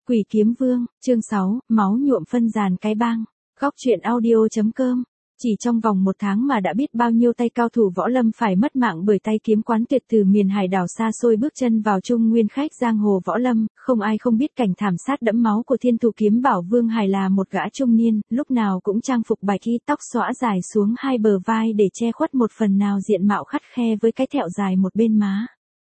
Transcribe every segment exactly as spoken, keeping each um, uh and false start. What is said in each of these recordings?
Quỷ Kiếm Vương, chương sáu, máu nhuộm phân dàn cái bang. Góc truyện audio.com. Chỉ trong vòng một tháng mà đã biết bao nhiêu tay cao thủ võ lâm phải mất mạng bởi tay kiếm quán tuyệt từ miền hải đảo xa xôi bước chân vào Trung Nguyên khách giang hồ võ lâm, không ai không biết cảnh thảm sát đẫm máu của Thiên Thủ Kiếm Bảo Vương Hải là một gã trung niên, lúc nào cũng trang phục bạch y, tóc xõa dài xuống hai bờ vai để che khuất một phần nào diện mạo khắt khe với cái thẹo dài một bên má.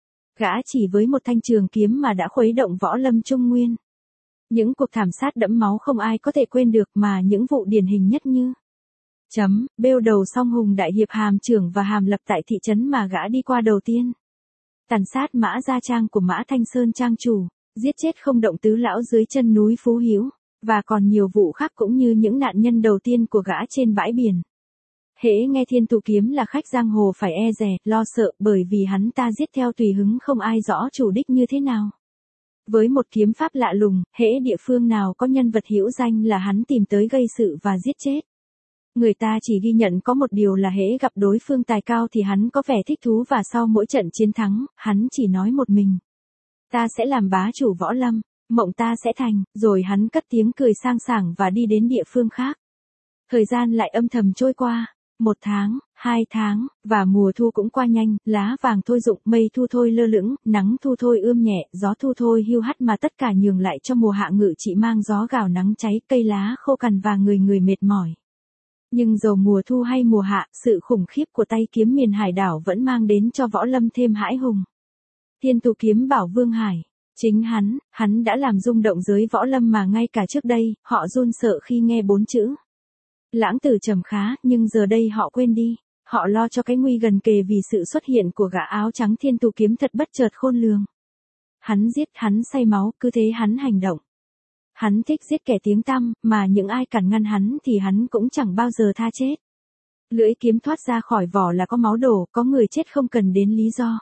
Gã chỉ với một thanh trường kiếm mà đã khuấy động võ lâm Trung Nguyên. Những cuộc thảm sát đẫm máu không ai có thể quên được, mà những vụ điển hình nhất như chấm, bêu đầu song hùng đại hiệp Hàm Trưởng và Hàm Lập tại thị trấn mà gã đi qua đầu tiên. Tàn sát Mã Gia Trang của Mã Thanh Sơn trang chủ, giết chết không động tứ lão dưới chân núi Phú Hiếu, và còn nhiều vụ khác cũng như những nạn nhân đầu tiên của gã trên bãi biển. Hễ nghe Thiên Thủ Kiếm là khách giang hồ phải e dè, lo sợ, bởi vì hắn ta giết theo tùy hứng, không ai rõ chủ đích như thế nào. Với một kiếm pháp lạ lùng, hễ địa phương nào có nhân vật hữu danh là hắn tìm tới gây sự và giết chết. Người ta chỉ ghi nhận có một điều là hễ gặp đối phương tài cao thì hắn có vẻ thích thú, và sau mỗi trận chiến thắng, hắn chỉ nói một mình: ta sẽ làm bá chủ võ lâm, mộng ta sẽ thành, rồi hắn cất tiếng cười sang sảng và đi đến địa phương khác. Thời gian lại âm thầm trôi qua. Một tháng, hai tháng, và mùa thu cũng qua nhanh, lá vàng thôi rụng, mây thu thôi lơ lửng, nắng thu thôi ươm nhẹ, gió thu thôi hiu hắt, mà tất cả nhường lại cho mùa hạ ngự trị mang gió gào nắng cháy, cây lá khô cằn và người người mệt mỏi. Nhưng dầu mùa thu hay mùa hạ, sự khủng khiếp của tay kiếm miền hải đảo vẫn mang đến cho võ lâm thêm hãi hùng. Thiên Thủ Kiếm Bảo Vương Hải, chính hắn, hắn đã làm rung động giới võ lâm mà ngay cả trước đây, họ run sợ khi nghe bốn chữ Lãng Tử Trầm Khá, nhưng giờ đây họ quên đi, họ lo cho cái nguy gần kề vì sự xuất hiện của gã áo trắng Thiên Thủ Kiếm thật bất chợt khôn lường. Hắn giết, hắn say máu, cứ thế hắn hành động. Hắn thích giết kẻ tiếng tăm, mà những ai cản ngăn hắn thì hắn cũng chẳng bao giờ tha chết. Lưỡi kiếm thoát ra khỏi vỏ là có máu đổ, có người chết không cần đến lý do.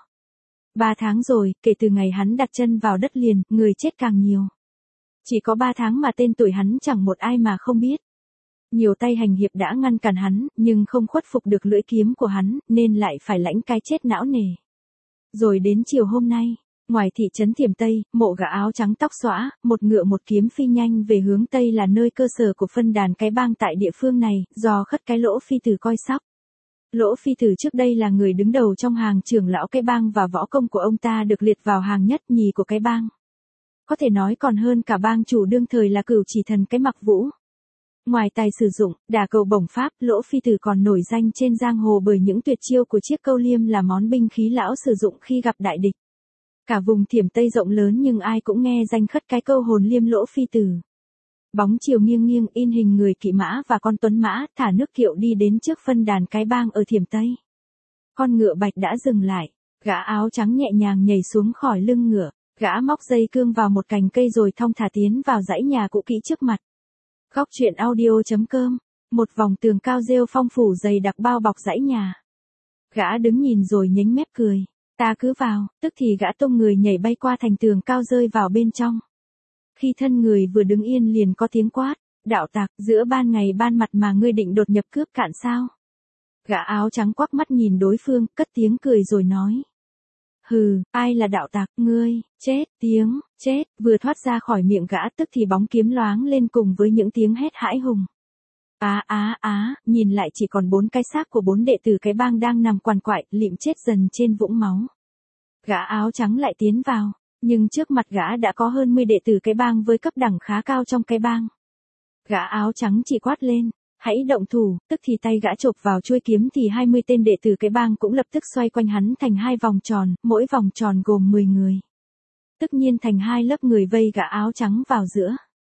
Ba tháng rồi, kể từ ngày hắn đặt chân vào đất liền, người chết càng nhiều. Chỉ có ba tháng mà tên tuổi hắn chẳng một ai mà không biết. Nhiều tay hành hiệp đã ngăn cản hắn, nhưng không khuất phục được lưỡi kiếm của hắn, nên lại phải lãnh cái chết não nề. Rồi đến chiều hôm nay, ngoài thị trấn Thiểm Tây, mộ gã áo trắng tóc xõa, một ngựa một kiếm phi nhanh về hướng Tây là nơi cơ sở của phân đàn cái bang tại địa phương này, do Khất cái Lỗ Phi Tử coi sóc. Lỗ Phi Tử trước đây là người đứng đầu trong hàng trưởng lão cái bang, và võ công của ông ta được liệt vào hàng nhất nhì của cái bang. Có thể nói còn hơn cả bang chủ đương thời là Cửu Chỉ Thần cái Mặc Vũ. Ngoài tài sử dụng, đả cầu bổng pháp, Lỗ Phi Tử còn nổi danh trên giang hồ bởi những tuyệt chiêu của chiếc câu liêm là món binh khí lão sử dụng khi gặp đại địch. Cả vùng Thiểm Tây rộng lớn nhưng ai cũng nghe danh Khất cái câu hồn liêm Lỗ Phi Tử. Bóng chiều nghiêng nghiêng in hình người kỵ mã và con tuấn mã thả nước kiệu đi đến trước phân đàn cái bang ở Thiểm Tây. Con ngựa bạch đã dừng lại, gã áo trắng nhẹ nhàng nhảy xuống khỏi lưng ngựa, gã móc dây cương vào một cành cây rồi thong thả tiến vào dãy nhà cũ kỹ trước mặt. Góc truyện audio.com. Một vòng tường cao rêu phong phủ dày đặc bao bọc dãy nhà. Gã đứng nhìn rồi nhếch mép cười: ta cứ vào. Tức thì gã tung người nhảy bay qua thành tường cao rơi vào bên trong. Khi thân người vừa đứng yên liền có tiếng quát: đạo tặc, giữa ban ngày ban mặt mà ngươi định đột nhập cướp cạn sao? Gã áo trắng quắc mắt nhìn đối phương, cất tiếng cười rồi nói: hừ, ai là đạo tặc? Ngươi, chết, tiếng, chết, vừa thoát ra khỏi miệng gã, tức thì bóng kiếm loáng lên cùng với những tiếng hét hãi hùng. Á á á, nhìn lại chỉ còn bốn cái xác của bốn đệ tử cái bang đang nằm quằn quại, lịm chết dần trên vũng máu. Gã áo trắng lại tiến vào, nhưng trước mặt gã đã có hơn mười đệ tử cái bang với cấp đẳng khá cao trong cái bang. Gã áo trắng chỉ quát lên: hãy động thủ, tức thì tay gã chộp vào chuôi kiếm thì hai mươi tên đệ tử cái bang cũng lập tức xoay quanh hắn thành hai vòng tròn, mỗi vòng tròn gồm mười người. Tất nhiên thành hai lớp người vây gã áo trắng vào giữa.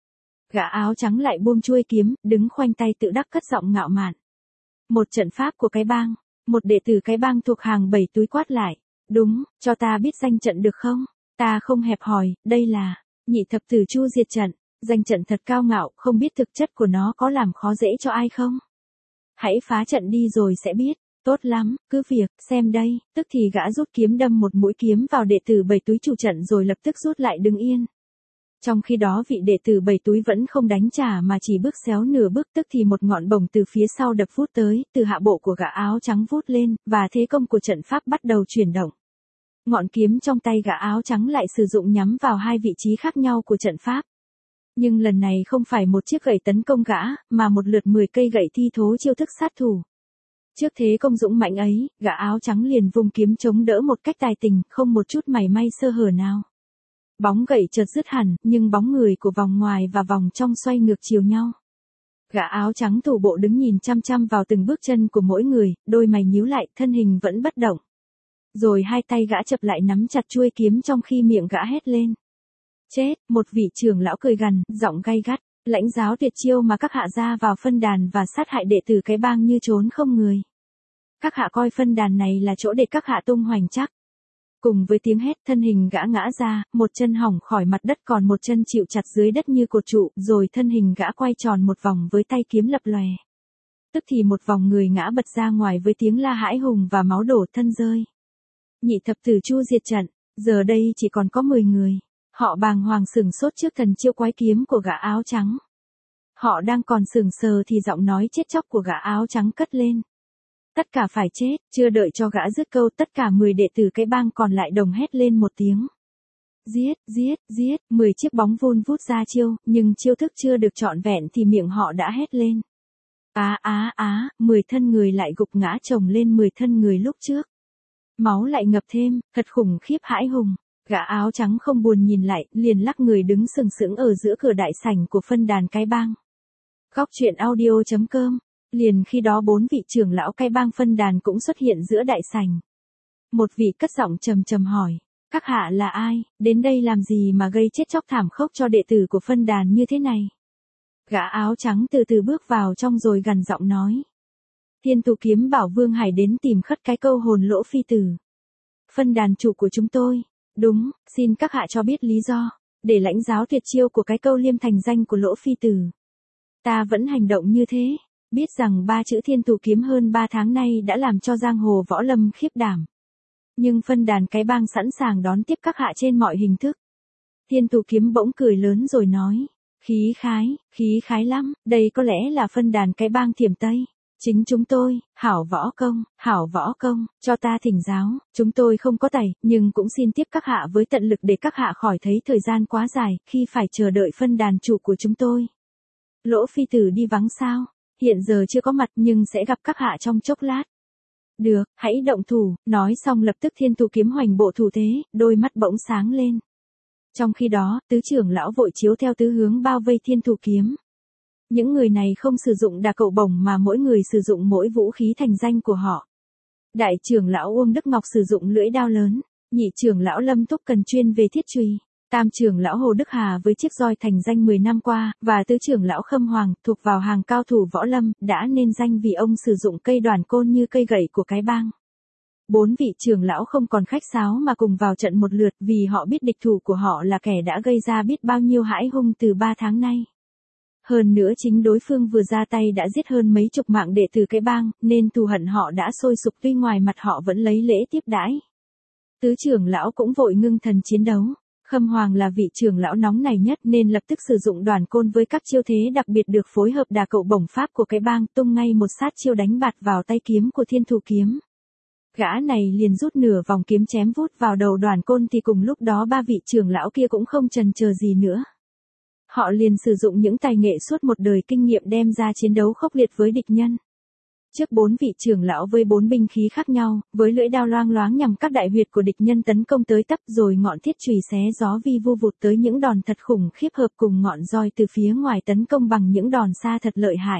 Gã áo trắng lại buông chuôi kiếm, đứng khoanh tay tự đắc cất giọng ngạo mạn: một trận pháp của cái bang. Một đệ tử cái bang thuộc hàng bảy túi quát lại: đúng, cho ta biết danh trận được không? Ta không hẹp hòi, đây là Nhị Thập Tử Chu Diệt Trận. Danh trận thật cao ngạo, không biết thực chất của nó có làm khó dễ cho ai không? Hãy phá trận đi rồi sẽ biết. Tốt lắm, cứ việc, xem đây. Tức thì gã rút kiếm đâm một mũi kiếm vào đệ tử bảy túi chủ trận rồi lập tức rút lại đứng yên. Trong khi đó vị đệ tử bảy túi vẫn không đánh trả mà chỉ bước xéo nửa bước, tức thì một ngọn bổng từ phía sau đập vút tới, từ hạ bộ của gã áo trắng vút lên, và thế công của trận pháp bắt đầu chuyển động. Ngọn kiếm trong tay gã áo trắng lại sử dụng nhắm vào hai vị trí khác nhau của trận pháp. Nhưng lần này không phải một chiếc gậy tấn công gã, mà một lượt mười cây gậy thi thố chiêu thức sát thủ. Trước thế công dũng mạnh ấy, gã áo trắng liền vùng kiếm chống đỡ một cách tài tình, không một chút mảy may sơ hở nào. Bóng gậy chợt dứt hẳn, nhưng bóng người của vòng ngoài và vòng trong xoay ngược chiều nhau. Gã áo trắng thủ bộ đứng nhìn chăm chăm vào từng bước chân của mỗi người, đôi mày nhíu lại, thân hình vẫn bất động. Rồi hai tay gã chập lại nắm chặt chuôi kiếm trong khi miệng gã hét lên. Chết, một vị trưởng lão cười gằn, giọng gay gắt, lãnh giáo tuyệt chiêu mà các hạ ra vào phân đàn và sát hại đệ tử cái bang như trốn không người. Các hạ coi phân đàn này là chỗ để các hạ tung hoành chắc. Cùng với tiếng hét, thân hình gã ngã ra, một chân hỏng khỏi mặt đất còn một chân chịu chặt dưới đất như cột trụ, rồi thân hình gã quay tròn một vòng với tay kiếm lập lòe. Tức thì một vòng người ngã bật ra ngoài với tiếng la hãi hùng và máu đổ thân rơi. Nhị thập tử Chu diệt trận, giờ đây chỉ còn có mười người. Họ bàng hoàng sửng sốt trước thần chiêu quái kiếm của gã áo trắng. Họ đang còn sửng sờ thì giọng nói chết chóc của gã áo trắng cất lên. Tất cả phải chết, chưa đợi cho gã dứt câu tất cả mười đệ tử cái bang còn lại đồng hét lên một tiếng. Giết, giết, giết, mười chiếc bóng vun vút ra chiêu, nhưng chiêu thức chưa được trọn vẹn thì miệng họ đã hét lên. Á á á, mười thân người lại gục ngã chồng lên mười thân người lúc trước. Máu lại ngập thêm, thật khủng khiếp hãi hùng. Gã áo trắng không buồn nhìn lại, liền lắc người đứng sừng sững ở giữa cửa đại sảnh của phân đàn cái bang. Góc truyện audio chấm com. Liền khi đó bốn vị trưởng lão cái bang phân đàn cũng xuất hiện giữa đại sảnh. Một vị cất giọng trầm trầm hỏi, các hạ là ai, đến đây làm gì mà gây chết chóc thảm khốc cho đệ tử của phân đàn như thế này? Gã áo trắng từ từ bước vào trong rồi gằn giọng nói. Thiên Tù Kiếm bảo Vương Hải đến tìm khất cái câu hồn Lỗ Phi Tử. Phân đàn chủ của chúng tôi. Đúng, xin các hạ cho biết lý do, để lãnh giáo tuyệt chiêu của cái câu liêm thành danh của Lỗ Phi Tử. Ta vẫn hành động như thế, biết rằng ba chữ Thiên Tù Kiếm hơn ba tháng nay đã làm cho giang hồ võ lâm khiếp đảm. Nhưng phân đàn cái bang sẵn sàng đón tiếp các hạ trên mọi hình thức. Thiên Tù Kiếm bỗng cười lớn rồi nói, khí khái, khí khái lắm, đây có lẽ là phân đàn cái bang Thiểm Tây. Chính chúng tôi, hảo võ công, hảo võ công, cho ta thỉnh giáo, chúng tôi không có tài, nhưng cũng xin tiếp các hạ với tận lực để các hạ khỏi thấy thời gian quá dài, khi phải chờ đợi phân đàn chủ của chúng tôi. Lỗ Phi Tử đi vắng sao? Hiện giờ chưa có mặt nhưng sẽ gặp các hạ trong chốc lát. Được, hãy động thủ, nói xong lập tức Thiên Tù Kiếm hoành bộ thủ thế, đôi mắt bỗng sáng lên. Trong khi đó, tứ trưởng lão vội chiếu theo tứ hướng bao vây Thiên Tù Kiếm. Những người này không sử dụng đà cậu bổng mà mỗi người sử dụng mỗi vũ khí thành danh của họ. Đại trưởng lão Uông Đức Ngọc sử dụng lưỡi đao lớn, nhị trưởng lão Lâm Túc Cần chuyên về thiết chùy, tam trưởng lão Hồ Đức Hà với chiếc roi thành danh mười năm qua, và tứ trưởng lão Khâm Hoàng thuộc vào hàng cao thủ võ lâm, đã nên danh vì ông sử dụng cây đoàn côn như cây gậy của cái bang. Bốn vị trưởng lão không còn khách sáo mà cùng vào trận một lượt vì họ biết địch thủ của họ là kẻ đã gây ra biết bao nhiêu hãi hung từ ba tháng nay. Hơn nữa chính đối phương vừa ra tay đã giết hơn mấy chục mạng đệ tử cái bang, nên thù hận họ đã sôi sục tuy ngoài mặt họ vẫn lấy lễ tiếp đãi. Tứ trưởng lão cũng vội ngưng thần chiến đấu. Khâm Hoàng là vị trưởng lão nóng này nhất nên lập tức sử dụng đoàn côn với các chiêu thế đặc biệt được phối hợp đà cậu bổng pháp của cái bang tung ngay một sát chiêu đánh bạt vào tay kiếm của Thiên Tù Kiếm. Gã này liền rút nửa vòng kiếm chém vút vào đầu đoàn côn thì cùng lúc đó ba vị trưởng lão kia cũng không chần chờ gì nữa. Họ liền sử dụng những tài nghệ suốt một đời kinh nghiệm đem ra chiến đấu khốc liệt với địch nhân. Trước bốn vị trưởng lão với bốn binh khí khác nhau, với lưỡi đao loang loáng nhằm các đại huyệt của địch nhân tấn công tới tấp rồi ngọn thiết chùy xé gió vi vu vụt tới những đòn thật khủng khiếp hợp cùng ngọn roi từ phía ngoài tấn công bằng những đòn xa thật lợi hại.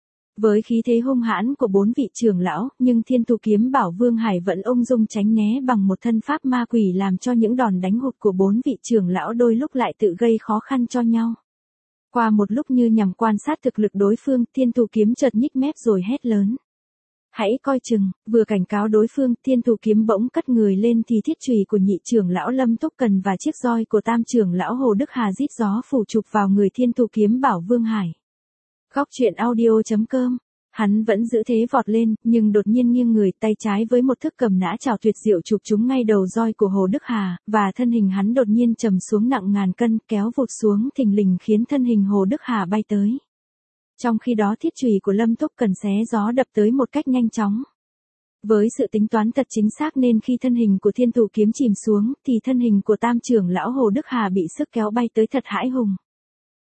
Với khí thế hung hãn của bốn vị trưởng lão, nhưng Thiên Tù Kiếm bảo Vương Hải vẫn ung dung tránh né bằng một thân pháp ma quỷ làm cho những đòn đánh hụt của bốn vị trưởng lão đôi lúc lại tự gây khó khăn cho nhau. Qua một lúc như nhằm quan sát thực lực đối phương, Thiên Tù Kiếm chợt nhích mép rồi hét lớn. Hãy coi chừng, vừa cảnh cáo đối phương, Thiên Tù Kiếm bỗng cất người lên thì thiết chùy của nhị trưởng lão Lâm Túc Cần và chiếc roi của tam trưởng lão Hồ Đức Hà rít gió phủ chụp vào người Thiên Tù Kiếm bảo Vương Hải. Góc truyện audio chấm com. Hắn vẫn giữ thế vọt lên, nhưng đột nhiên nghiêng người tay trái với một thức cầm nã chảo tuyệt diệu chụp trúng ngay đầu roi của Hồ Đức Hà, và thân hình hắn đột nhiên trầm xuống nặng ngàn cân, kéo vụt xuống thình lình khiến thân hình Hồ Đức Hà bay tới. Trong khi đó thiết chùy của Lâm Túc Cần xé gió đập tới một cách nhanh chóng. Với sự tính toán thật chính xác nên khi thân hình của Thiên Tù Kiếm chìm xuống, thì thân hình của tam trưởng lão Hồ Đức Hà bị sức kéo bay tới thật hãi hùng.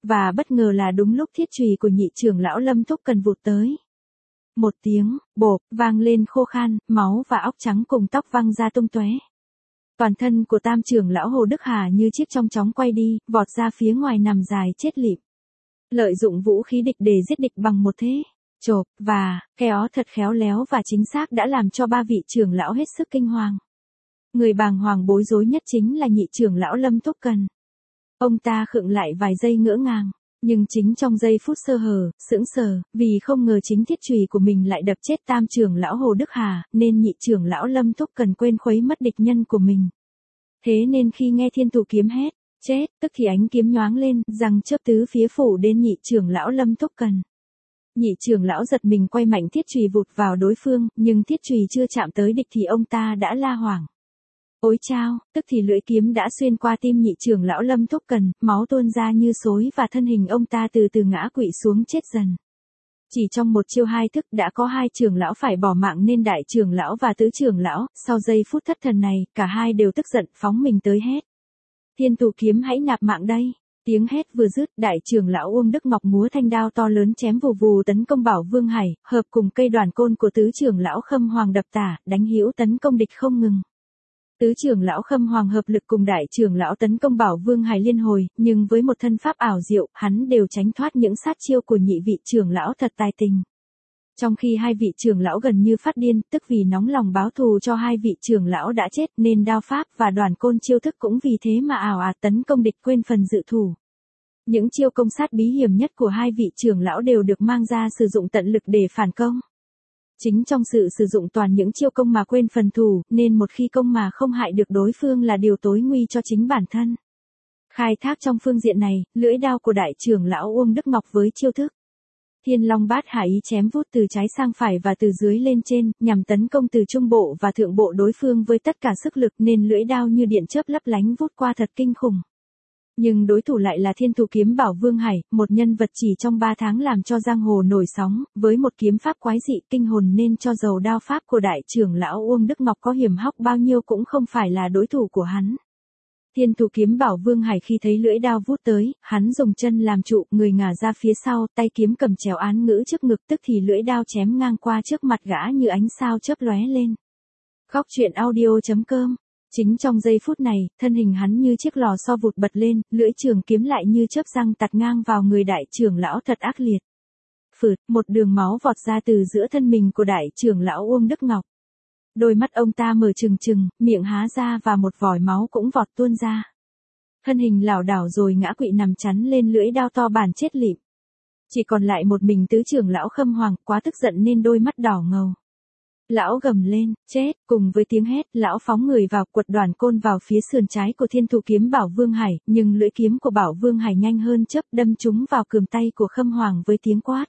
Và bất ngờ là đúng lúc thiết chùy của nhị trưởng lão Lâm Thúc Cần vụt tới. Một tiếng, bộp, vang lên khô khan, máu và óc trắng cùng tóc văng ra tung tóe. Toàn thân của tam trưởng lão Hồ Đức Hà như chiếc chong chóng quay đi, vọt ra phía ngoài nằm dài chết lịm. Lợi dụng vũ khí địch để giết địch bằng một thế, chộp, và, kéo thật khéo léo và chính xác đã làm cho ba vị trưởng lão hết sức kinh hoàng. Người bàng hoàng bối rối nhất chính là nhị trưởng lão Lâm Thúc Cần. Ông ta khựng lại vài giây ngỡ ngàng, nhưng chính trong giây phút sơ hở, sững sờ, vì không ngờ chính thiết chùy của mình lại đập chết tam trưởng lão Hồ Đức Hà, nên nhị trưởng lão Lâm Thúc Cần quên khuấy mất địch nhân của mình. Thế nên khi nghe thiên thủ kiếm hét, chết, tức thì ánh kiếm nhoáng lên, răng chớp tứ phía phủ đến nhị trưởng lão Lâm Thúc Cần. Nhị trưởng lão giật mình quay mạnh thiết chùy vụt vào đối phương, nhưng thiết chùy chưa chạm tới địch thì ông ta đã la hoảng. Ôi chao, tức thì lưỡi kiếm đã xuyên qua tim nhị trưởng lão Lâm Thúc Cần, máu tuôn ra như xối và thân hình ông ta từ từ ngã quỵ xuống chết dần. Chỉ trong một chiêu hai thức đã có hai trưởng lão phải bỏ mạng nên đại trưởng lão và tứ trưởng lão, sau giây phút thất thần này, cả hai đều tức giận phóng mình tới hét. Thiên thủ kiếm hãy nạp mạng đây. Tiếng hét vừa dứt, đại trưởng lão Uông Đức Ngọc múa thanh đao to lớn chém vù vù tấn công Bảo Vương Hải, hợp cùng cây đoàn côn của tứ trưởng lão Khâm Hoàng đập tả, đánh hữu tấn công địch không ngừng. Tứ trưởng lão Khâm Hoàng hợp lực cùng đại trưởng lão tấn công Bảo Vương Hải liên hồi, nhưng với một thân pháp ảo diệu, hắn đều tránh thoát những sát chiêu của nhị vị trưởng lão thật tài tình. Trong khi hai vị trưởng lão gần như phát điên, tức vì nóng lòng báo thù cho hai vị trưởng lão đã chết nên đao pháp và đoàn côn chiêu thức cũng vì thế mà ảo ạt tấn công địch quên phần dự thủ. Những chiêu công sát bí hiểm nhất của hai vị trưởng lão đều được mang ra sử dụng tận lực để phản công. Chính trong sự sử dụng toàn những chiêu công mà quên phần thủ, nên một khi công mà không hại được đối phương là điều tối nguy cho chính bản thân. Khai thác trong phương diện này, lưỡi đao của đại trưởng lão Uông Đức Ngọc với chiêu thức Thiên Long Bát Hải ý chém vút từ trái sang phải và từ dưới lên trên, nhằm tấn công từ trung bộ và thượng bộ đối phương với tất cả sức lực nên lưỡi đao như điện chớp lấp lánh vút qua thật kinh khủng. Nhưng đối thủ lại là thiên thủ kiếm Bảo Vương Hải, một nhân vật chỉ trong ba tháng làm cho giang hồ nổi sóng, với một kiếm pháp quái dị kinh hồn nên cho dầu đao pháp của đại trưởng lão Uông Đức Ngọc có hiểm hóc bao nhiêu cũng không phải là đối thủ của hắn. Thiên thủ kiếm Bảo Vương Hải khi thấy lưỡi đao vút tới, hắn dùng chân làm trụ, người ngả ra phía sau, tay kiếm cầm chéo án ngữ trước ngực tức thì lưỡi đao chém ngang qua trước mặt gã như ánh sao chớp lóe lên. Góc truyện audio chấm com. Chính trong giây phút này, thân hình hắn như chiếc lò xo vụt bật lên, lưỡi trường kiếm lại như chớp răng tạt ngang vào người đại trưởng lão thật ác liệt. Phượt, một đường máu vọt ra từ giữa thân mình của đại trưởng lão Uông Đức Ngọc. Đôi mắt ông ta mở trừng trừng, miệng há ra và một vòi máu cũng vọt tuôn ra. Thân hình lảo đảo rồi ngã quỵ nằm chắn lên lưỡi đao to bản chết lịm. Chỉ còn lại một mình tứ trưởng lão Khâm Hoàng, quá tức giận nên đôi mắt đỏ ngầu. Lão gầm lên, chết, cùng với tiếng hét, lão phóng người vào quật đoàn côn vào phía sườn trái của thiên thủ kiếm Bảo Vương Hải, nhưng lưỡi kiếm của Bảo Vương Hải nhanh hơn chớp đâm trúng vào cườm tay của Khâm Hoàng với tiếng quát.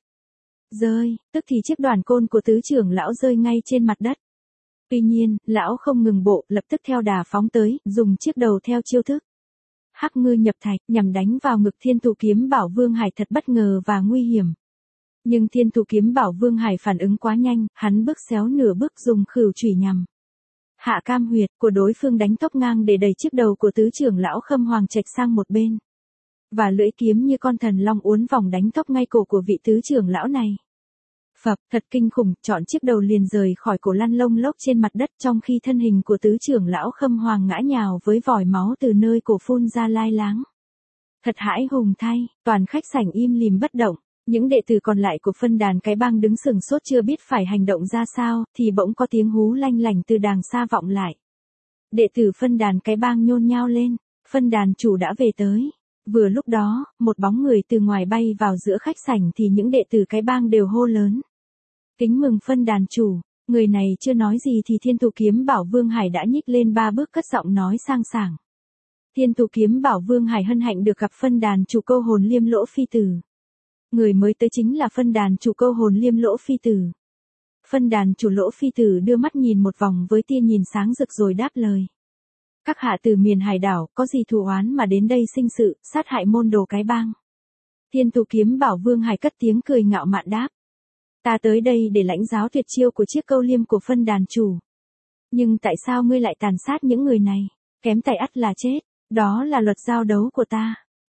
Rơi, tức thì chiếc đoàn côn của tứ trưởng lão rơi ngay trên mặt đất. Tuy nhiên, lão không ngừng bộ, lập tức theo đà phóng tới, dùng chiếc đầu theo chiêu thức Hắc Ngư Nhập Thạch, nhằm đánh vào ngực thiên thủ kiếm Bảo Vương Hải thật bất ngờ và nguy hiểm. Nhưng thiên thủ kiếm Bảo Vương Hải phản ứng quá nhanh, hắn bước xéo nửa bước dùng khửu chủy nhằm hạ cam huyệt của đối phương đánh tốc ngang để đẩy chiếc đầu của tứ trưởng lão Khâm Hoàng chệch sang một bên. Và lưỡi kiếm như con thần long uốn vòng đánh tốc ngay cổ của vị tứ trưởng lão này. Phập, thật kinh khủng, chọn chiếc đầu liền rời khỏi cổ lăn lông lốc trên mặt đất trong khi thân hình của tứ trưởng lão Khâm Hoàng ngã nhào với vòi máu từ nơi cổ phun ra lai láng. Thật hãi hùng thay, toàn khách sảnh im lìm bất động. Những đệ tử còn lại của phân đàn cái bang đứng sừng sốt chưa biết phải hành động ra sao, thì bỗng có tiếng hú lanh lảnh từ đàng xa vọng lại. Đệ tử phân đàn cái bang nhôn nhao lên, phân đàn chủ đã về tới. Vừa lúc đó, một bóng người từ ngoài bay vào giữa khách sảnh thì những đệ tử cái bang đều hô lớn. Kính mừng phân đàn chủ, người này chưa nói gì thì thiên thủ kiếm Bảo Vương Hải đã nhích lên ba bước cất giọng nói sang sảng. Thiên thủ kiếm Bảo Vương Hải hân hạnh được gặp phân đàn chủ Câu Hồn Liêm Lỗ Phi Tử. Người mới tới chính là phân đàn chủ Câu Hồn Liêm Lỗ Phi Tử. Phân đàn chủ Lỗ Phi Tử đưa mắt nhìn một vòng với tia nhìn sáng rực rồi đáp lời. Các hạ từ miền hải đảo, có gì thù oán mà đến đây sinh sự, sát hại môn đồ cái bang. Thiên thủ kiếm Bảo Vương Hải cất tiếng cười ngạo mạn đáp. Ta tới đây để lãnh giáo tuyệt chiêu của chiếc câu liêm của phân đàn chủ. Nhưng tại sao ngươi lại tàn sát những người này? Kém tay ắt là chết, đó là luật giao đấu của ta.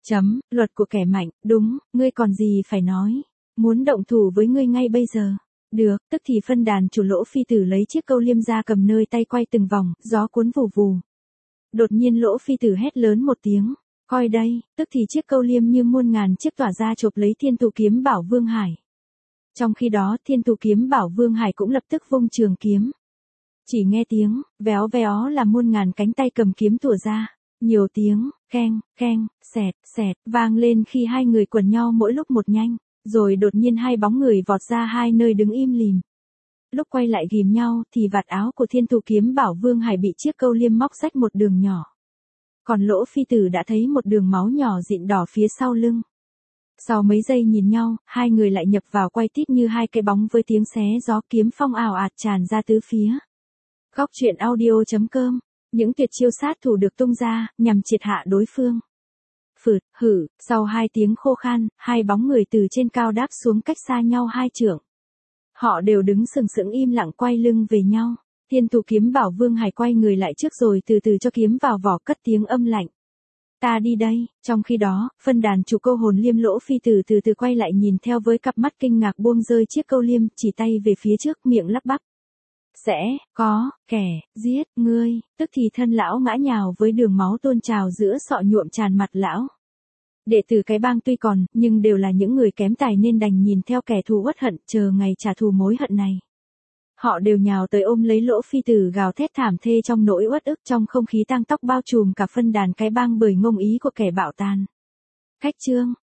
Chấm, luật của kẻ mạnh, đúng, ngươi còn gì phải nói. Muốn động thủ với ngươi ngay bây giờ. Được, tức thì phân đàn chủ Lỗ Phi Tử lấy chiếc câu liêm ra cầm nơi tay quay từng vòng, gió cuốn vù vù. Đột nhiên Lỗ Phi Tử hét lớn một tiếng, coi đây, tức thì chiếc câu liêm như muôn ngàn chiếc tỏa ra chộp lấy Thiên Tù Kiếm Bảo Vương Hải. Trong khi đó Thiên Tù Kiếm Bảo Vương Hải cũng lập tức vung trường kiếm. Chỉ nghe tiếng, véo véo là muôn ngàn cánh tay cầm kiếm tủa ra. Nhiều tiếng, keng, keng, xẹt, xẹt, vang lên khi hai người quần nhau mỗi lúc một nhanh. Rồi đột nhiên hai bóng người vọt ra hai nơi đứng im lìm. Lúc quay lại ghìm nhau thì vạt áo của Thiên Tù Kiếm Bảo Vương Hải bị chiếc câu liêm móc rách một đường nhỏ. Còn Lỗ Phi Tử đã thấy một đường máu nhỏ dịn đỏ phía sau lưng. Sau mấy giây nhìn nhau, hai người lại nhập vào quay tít như hai cái bóng với tiếng xé gió, kiếm phong ào ạt tràn ra tứ phía. Góc truyện audio chấm com. Những tuyệt chiêu sát thủ được tung ra, nhằm triệt hạ đối phương. Phượt, hử, sau hai tiếng khô khan, hai bóng người từ trên cao đáp xuống cách xa nhau hai trượng. Họ đều đứng sừng sững im lặng quay lưng về nhau. Thiên Tù Kiếm Bảo Vương Hải quay người lại trước rồi từ từ cho kiếm vào vỏ, cất tiếng âm lạnh. Ta đi đây. Trong khi đó, phân đàn chủ câu hồn liêm Lỗ Phi Tử từ từ quay lại nhìn theo với cặp mắt kinh ngạc, buông rơi chiếc câu liêm, chỉ tay về phía trước, miệng lắp bắp. Sẽ, có, kẻ, giết, ngươi, tức thì thân lão ngã nhào với đường máu tuôn trào giữa sọ nhuộm tràn mặt lão. Đệ tử cái bang tuy còn, nhưng đều là những người kém tài nên đành nhìn theo kẻ thù uất hận, chờ ngày trả thù mối hận này. Họ đều nhào tới ôm lấy Lỗ Phi Tử gào thét thảm thê trong nỗi uất ức, trong không khí tang tóc bao trùm cả phân đàn cái bang bởi ngông ý của kẻ bạo tàn. Khách chương.